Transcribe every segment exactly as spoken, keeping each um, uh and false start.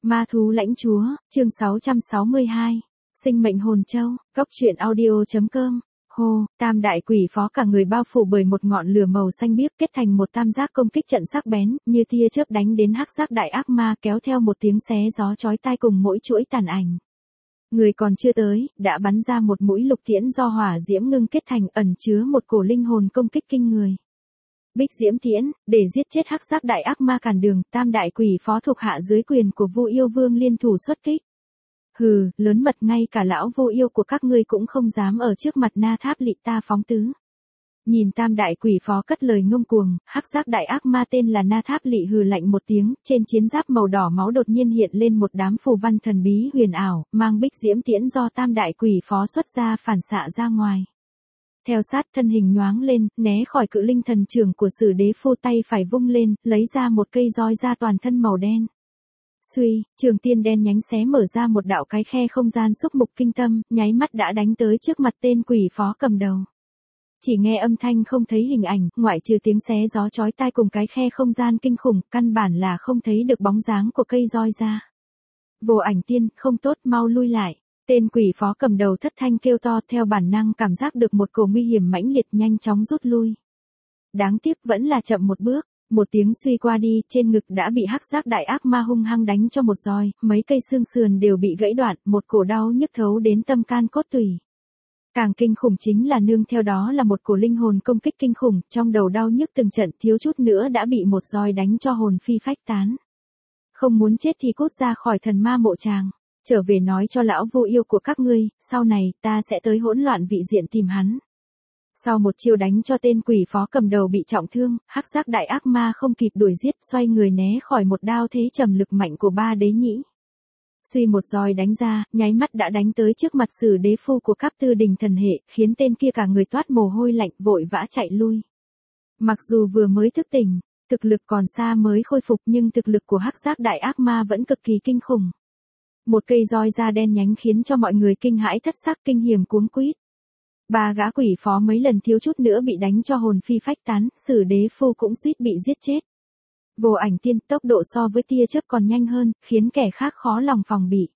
Ma thú lãnh chúa, chương sáu trăm sáu mươi hai. Sinh mệnh hồn châu, góc truyện audio.com. Hô, tam đại quỷ phó cả người bao phủ bởi một ngọn lửa màu xanh biếc kết thành một tam giác công kích trận sắc bén, như tia chớp đánh đến hắc giác đại ác ma kéo theo một tiếng xé gió chói tai cùng mỗi chuỗi tàn ảnh. Người còn chưa tới, đã bắn ra một mũi lục tiễn do hỏa diễm ngưng kết thành ẩn chứa một cổ linh hồn công kích kinh người. Bích diễm tiễn, để giết chết hắc giác đại ác ma cản đường, tam đại quỷ phó thuộc hạ dưới quyền của Vu Yêu Vương liên thủ xuất kích. Hừ, lớn mật, ngay cả lão vô yêu của các ngươi cũng không dám ở trước mặt Na Tháp Lị ta phóng tứ. Nhìn tam đại quỷ phó cất lời ngông cuồng, hắc giác đại ác ma tên là Na Tháp Lị hừ lạnh một tiếng, trên chiến giáp màu đỏ máu đột nhiên hiện lên một đám phù văn thần bí huyền ảo, mang bích diễm tiễn do tam đại quỷ phó xuất ra phản xạ ra ngoài. Theo sát, thân hình nhoáng lên, né khỏi cự linh thần trưởng của Sử Đế Phu, tay phải vung lên, lấy ra một cây roi ra toàn thân màu đen. Suy, trường tiên đen nhánh xé mở ra một đạo cái khe không gian xúc mục kinh tâm, nháy mắt đã đánh tới trước mặt tên quỷ phó cầm đầu. Chỉ nghe âm thanh không thấy hình ảnh, ngoại trừ tiếng xé gió chói tai cùng cái khe không gian kinh khủng, căn bản là không thấy được bóng dáng của cây roi ra. Vô Ảnh Tiên, không tốt, mau lui lại. Tên quỷ phó cầm đầu thất thanh kêu to, theo bản năng cảm giác được một cổ nguy hiểm mãnh liệt, nhanh chóng rút lui. Đáng tiếc vẫn là chậm một bước, một tiếng suy qua đi, trên ngực đã bị hắc giác đại ác ma hung hăng đánh cho một roi, mấy cây xương sườn đều bị gãy đoạn, một cổ đau nhức thấu đến tâm can cốt tủy. Càng kinh khủng chính là nương theo đó là một cổ linh hồn công kích kinh khủng, trong đầu đau nhức từng trận, thiếu chút nữa đã bị một roi đánh cho hồn phi phách tán. Không muốn chết thì cút ra khỏi thần ma mộ tràng. Trở về nói cho lão vô yêu của các ngươi, sau này, ta sẽ tới hỗn loạn vị diện tìm hắn. Sau một chiêu đánh cho tên quỷ phó cầm đầu bị trọng thương, hắc giác đại ác ma không kịp đuổi giết, xoay người né khỏi một đao thế trầm lực mạnh của ba đế nhĩ. Suy một roi đánh ra, nháy mắt đã đánh tới trước mặt Sử Đế Phu của Cáp Tư Đình thần hệ, khiến tên kia cả người toát mồ hôi lạnh, vội vã chạy lui. Mặc dù vừa mới thức tỉnh, thực lực còn xa mới khôi phục, nhưng thực lực của hắc giác đại ác ma vẫn cực kỳ kinh khủng. Một cây roi da đen nhánh khiến cho mọi người kinh hãi thất sắc, kinh hiểm cuống quýt. Ba gã quỷ phó mấy lần thiếu chút nữa bị đánh cho hồn phi phách tán, Sử Đế Phu cũng suýt bị giết chết. Vô Ảnh Tiên, tốc độ so với tia chớp còn nhanh hơn, khiến kẻ khác khó lòng phòng bị.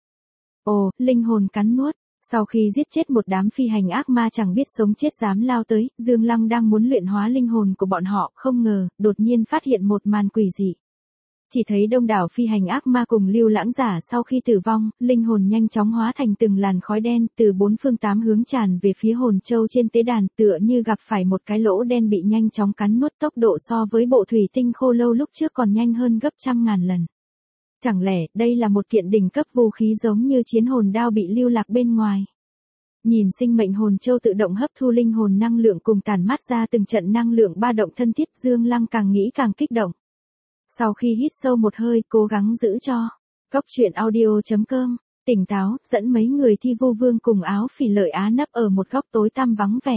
Ồ, linh hồn cắn nuốt. Sau khi giết chết một đám phi hành ác ma chẳng biết sống chết dám lao tới, Dương Lăng đang muốn luyện hóa linh hồn của bọn họ, không ngờ, đột nhiên phát hiện một màn quỷ dị. Chỉ thấy đông đảo phi hành ác ma cùng lưu lãng giả sau khi tử vong, linh hồn nhanh chóng hóa thành từng làn khói đen từ bốn phương tám hướng tràn về phía hồn châu trên tế đàn, tựa như gặp phải một cái lỗ đen bị nhanh chóng cắn nuốt, tốc độ so với bộ thủy tinh khô lâu lúc trước còn nhanh hơn gấp trăm ngàn lần. Chẳng lẽ đây là một kiện đỉnh cấp vũ khí giống như chiến hồn đao bị lưu lạc bên ngoài? Nhìn sinh mệnh hồn châu tự động hấp thu linh hồn năng lượng cùng tản mát ra từng trận năng lượng ba động thân thiết, Dương Lăng càng nghĩ càng kích động. Sau khi hít sâu một hơi, cố gắng giữ cho góc truyện audio.com tỉnh táo, dẫn mấy người thi vô vương cùng Áo Phỉ Lợi Á nấp ở một góc tối tăm vắng vẻ.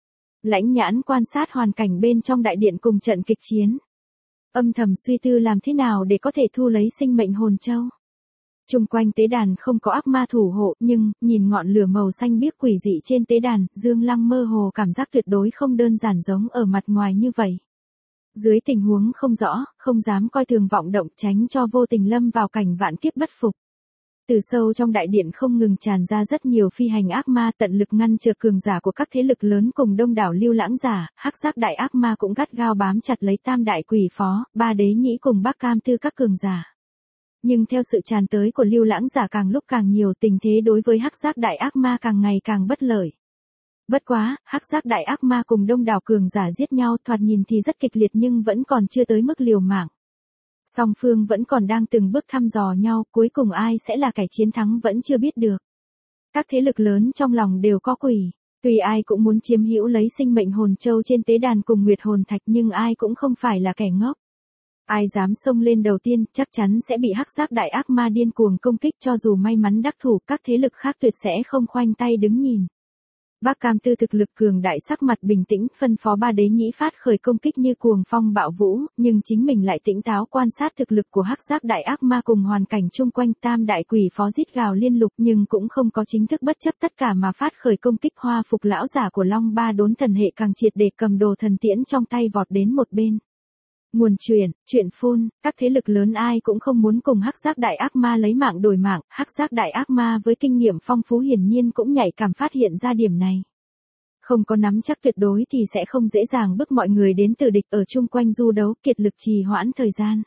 Lãnh Nhãn quan sát hoàn cảnh bên trong đại điện cùng trận kịch chiến. Âm thầm suy tư làm thế nào để có thể thu lấy sinh mệnh hồn châu. Chung quanh tế đàn không có ác ma thủ hộ, nhưng, nhìn ngọn lửa màu xanh biếc quỷ dị trên tế đàn, Dương Lăng mơ hồ cảm giác tuyệt đối không đơn giản giống ở mặt ngoài như vậy. Dưới tình huống không rõ, không dám coi thường vọng động, tránh cho vô tình lâm vào cảnh vạn kiếp bất phục. Từ sâu trong đại điện không ngừng tràn ra rất nhiều phi hành ác ma, tận lực ngăn trở cường giả của các thế lực lớn cùng đông đảo lưu lãng giả, hắc giác đại ác ma cũng gắt gao bám chặt lấy tam đại quỷ phó, ba đế nhĩ cùng Bắc Cam Tư các cường giả. Nhưng theo sự tràn tới của lưu lãng giả càng lúc càng nhiều, tình thế đối với hắc giác đại ác ma càng ngày càng bất lợi. Bất quá, hắc giác đại ác ma cùng đông đảo cường giả giết nhau, thoạt nhìn thì rất kịch liệt nhưng vẫn còn chưa tới mức liều mạng. Song phương vẫn còn đang từng bước thăm dò nhau, cuối cùng ai sẽ là kẻ chiến thắng vẫn chưa biết được. Các thế lực lớn trong lòng đều có quỷ, tuy ai cũng muốn chiếm hữu lấy sinh mệnh hồn châu trên tế đàn cùng nguyệt hồn thạch, nhưng ai cũng không phải là kẻ ngốc. Ai dám xông lên đầu tiên, chắc chắn sẽ bị hắc giác đại ác ma điên cuồng công kích, cho dù may mắn đắc thủ, các thế lực khác tuyệt sẽ không khoanh tay đứng nhìn. Bắc Cam Tư thực lực cường đại, sắc mặt bình tĩnh, phân phó ba đế nhĩ phát khởi công kích như cuồng phong bạo vũ, nhưng chính mình lại tỉnh táo quan sát thực lực của hắc giác đại ác ma cùng hoàn cảnh chung quanh. Tam đại quỷ phó rít gào liên lục nhưng cũng không có chính thức bất chấp tất cả mà phát khởi công kích. Hoa phục lão giả của Long Ba Đốn thần hệ càng triệt để cầm đồ thần tiễn trong tay vọt đến một bên. Nguồn truyện, truyện phun, các thế lực lớn ai cũng không muốn cùng hắc giác đại ác ma lấy mạng đổi mạng, hắc giác đại ác ma với kinh nghiệm phong phú hiển nhiên cũng nhạy cảm phát hiện ra điểm này. Không có nắm chắc tuyệt đối thì sẽ không dễ dàng bức mọi người đến từ địch ở chung quanh du đấu, kiệt lực trì hoãn thời gian.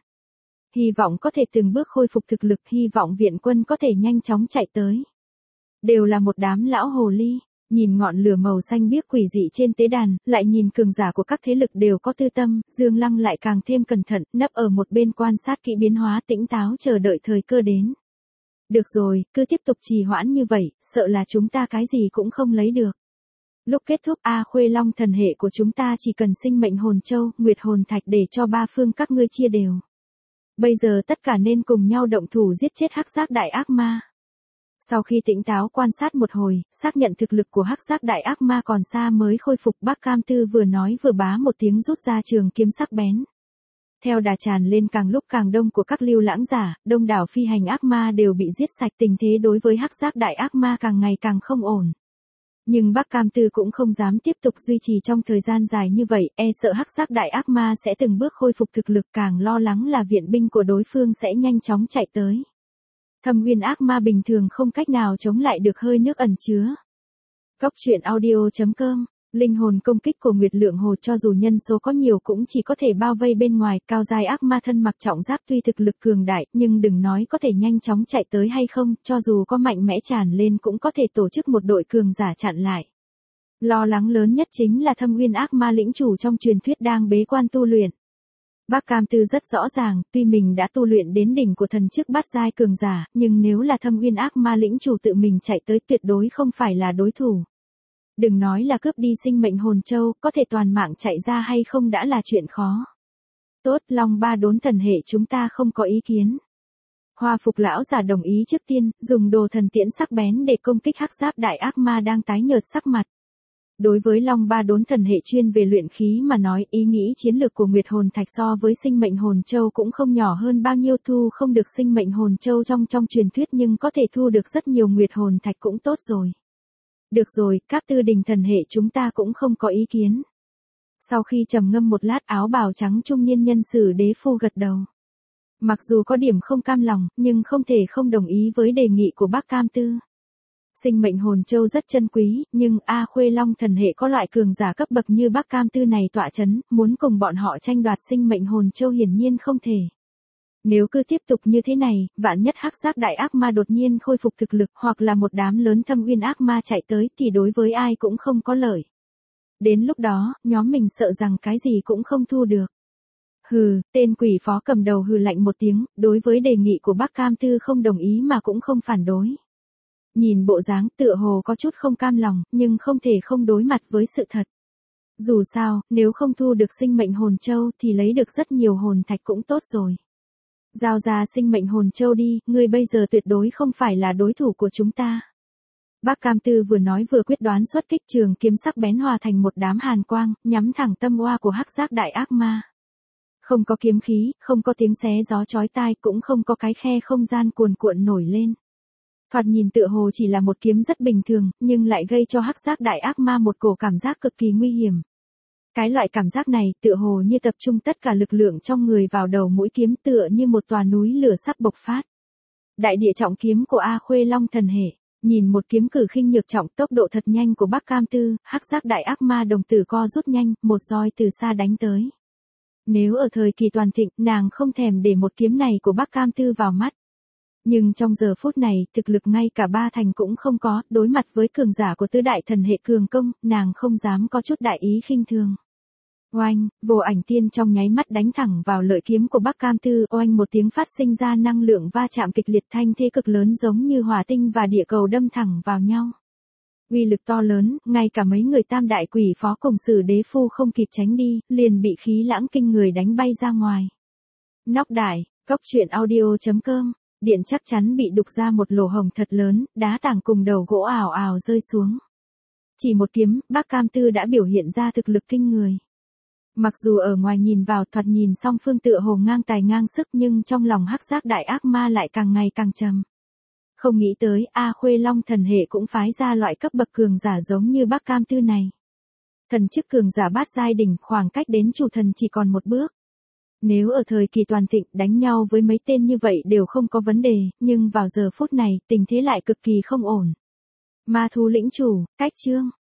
Hy vọng có thể từng bước khôi phục thực lực, hy vọng viện quân có thể nhanh chóng chạy tới. Đều là một đám lão hồ ly. Nhìn ngọn lửa màu xanh biếc quỷ dị trên tế đàn, lại nhìn cường giả của các thế lực đều có tư tâm, Dương Lăng lại càng thêm cẩn thận, nấp ở một bên quan sát kỹ biến hóa tĩnh táo chờ đợi thời cơ đến. Được rồi, cứ tiếp tục trì hoãn như vậy, sợ là chúng ta cái gì cũng không lấy được. Lúc kết thúc A Khuê Long thần hệ của chúng ta chỉ cần sinh mệnh hồn châu, nguyệt hồn thạch để cho ba phương các ngươi chia đều. Bây giờ tất cả nên cùng nhau động thủ giết chết hắc giác đại ác ma. Sau khi tỉnh táo quan sát một hồi, xác nhận thực lực của hắc giác đại ác ma còn xa mới khôi phục, Bác Cam Tư vừa nói vừa bá một tiếng rút ra trường kiếm sắc bén. Theo đà tràn lên càng lúc càng đông của các lưu lãng giả, đông đảo phi hành ác ma đều bị giết sạch, tình thế đối với hắc giác đại ác ma càng ngày càng không ổn. Nhưng Bác Cam Tư cũng không dám tiếp tục duy trì trong thời gian dài như vậy, e sợ hắc giác đại ác ma sẽ từng bước khôi phục thực lực, càng lo lắng là viện binh của đối phương sẽ nhanh chóng chạy tới. Thâm uyên ác ma bình thường không cách nào chống lại được hơi nước ẩn chứa. Góc truyện audio chấm com, linh hồn công kích của Nguyệt Lượng Hồ cho dù nhân số có nhiều cũng chỉ có thể bao vây bên ngoài, cao giai ác ma thân mặc trọng giáp tuy thực lực cường đại, nhưng đừng nói có thể nhanh chóng chạy tới hay không, cho dù có mạnh mẽ tràn lên cũng có thể tổ chức một đội cường giả chặn lại. Lo lắng lớn nhất chính là Thâm uyên ác ma lĩnh chủ trong truyền thuyết đang bế quan tu luyện. Bác Cam Tư rất rõ ràng, tuy mình đã tu luyện đến đỉnh của thần chức bát giai cường giả, nhưng nếu là Thâm uyên ác ma lĩnh chủ tự mình chạy tới tuyệt đối không phải là đối thủ. Đừng nói là cướp đi sinh mệnh hồn châu, có thể toàn mạng chạy ra hay không đã là chuyện khó. Tốt, Long Ba Đốn thần hệ chúng ta không có ý kiến. Hoa phục lão giả đồng ý trước tiên, dùng đồ thần tiễn sắc bén để công kích hắc giáp đại ác ma đang tái nhợt sắc mặt. Đối với Long Ba Đốn thần hệ chuyên về luyện khí mà nói, ý nghĩ chiến lược của Nguyệt hồn thạch so với sinh mệnh hồn châu cũng không nhỏ hơn bao nhiêu, thu không được sinh mệnh hồn châu trong trong truyền thuyết nhưng có thể thu được rất nhiều Nguyệt hồn thạch cũng tốt rồi. Được rồi, các tư đình thần hệ chúng ta cũng không có ý kiến. Sau khi trầm ngâm một lát, áo bào trắng trung niên nhân sử đế phu gật đầu. Mặc dù có điểm không cam lòng, nhưng không thể không đồng ý với đề nghị của Bác Cam Tư. Sinh mệnh hồn châu rất chân quý, nhưng A Khuê Long thần hệ có loại cường giả cấp bậc như Bác Cam Tư này tọa chấn, muốn cùng bọn họ tranh đoạt sinh mệnh hồn châu hiển nhiên không thể. Nếu cứ tiếp tục như thế này, vạn nhất hắc giác đại ác ma đột nhiên khôi phục thực lực, hoặc là một đám lớn thâm uyên ác ma chạy tới thì đối với ai cũng không có lợi. Đến lúc đó, nhóm mình sợ rằng cái gì cũng không thu được. Hừ, tên quỷ phó cầm đầu hừ lạnh một tiếng, đối với đề nghị của Bác Cam Tư không đồng ý mà cũng không phản đối. Nhìn bộ dáng tựa hồ có chút không cam lòng, nhưng không thể không đối mặt với sự thật. Dù sao, nếu không thu được sinh mệnh hồn châu thì lấy được rất nhiều hồn thạch cũng tốt rồi. Giao ra sinh mệnh hồn châu đi, ngươi bây giờ tuyệt đối không phải là đối thủ của chúng ta. Bác Cam Tư vừa nói vừa quyết đoán xuất kích, trường kiếm sắc bén hòa thành một đám hàn quang, nhắm thẳng tâm oa của hắc giác đại ác ma. Không có kiếm khí, không có tiếng xé gió chói tai, cũng không có cái khe không gian cuồn cuộn nổi lên. Thoạt nhìn tựa hồ chỉ là một kiếm rất bình thường, nhưng lại gây cho hắc giác đại ác ma một cổ cảm giác cực kỳ nguy hiểm. Cái loại cảm giác này tựa hồ như tập trung tất cả lực lượng trong người vào đầu mũi kiếm, tựa như một tòa núi lửa sắp bộc phát. Đại địa trọng kiếm của A Khuê Long thần hệ, nhìn một kiếm cử khinh nhược trọng, tốc độ thật nhanh của Bác Cam Tư, hắc giác đại ác ma đồng tử co rút nhanh, một roi từ xa đánh tới. Nếu ở thời kỳ toàn thịnh, nàng không thèm để một kiếm này của Bác Cam Tư vào mắt. Nhưng trong giờ phút này, thực lực ngay cả ba thành cũng không có, đối mặt với cường giả của tứ đại thần hệ cường công, nàng không dám có chút đại ý khinh thường. Oanh, vô ảnh tiên trong nháy mắt đánh thẳng vào lợi kiếm của Bác Cam Tư, oanh một tiếng phát sinh ra năng lượng va chạm kịch liệt, thanh thế cực lớn giống như hỏa tinh và địa cầu đâm thẳng vào nhau. Uy lực to lớn, ngay cả mấy người tam đại quỷ phó cùng sử đế phu không kịp tránh đi, liền bị khí lãng kinh người đánh bay ra ngoài. Nóc đại, góc truyện audio chấm com, điện chắc chắn bị đục ra một lỗ hổng thật lớn, đá tảng cùng đầu gỗ ảo ảo rơi xuống. Chỉ một kiếm, Bác Cam Tư đã biểu hiện ra thực lực kinh người. Mặc dù ở ngoài nhìn vào thoạt nhìn song phương tựa hồ ngang tài ngang sức, nhưng trong lòng hắc giác đại ác ma lại càng ngày càng trầm. Không nghĩ tới A Khuê Long thần hệ cũng phái ra loại cấp bậc cường giả giống như Bác Cam Tư này. Thần chức cường giả bát giai đỉnh, khoảng cách đến chủ thần chỉ còn một bước. Nếu ở thời kỳ toàn thịnh đánh nhau với mấy tên như vậy đều không có vấn đề, nhưng vào giờ phút này tình thế lại cực kỳ không ổn. Ma thú lĩnh chủ, cách chương.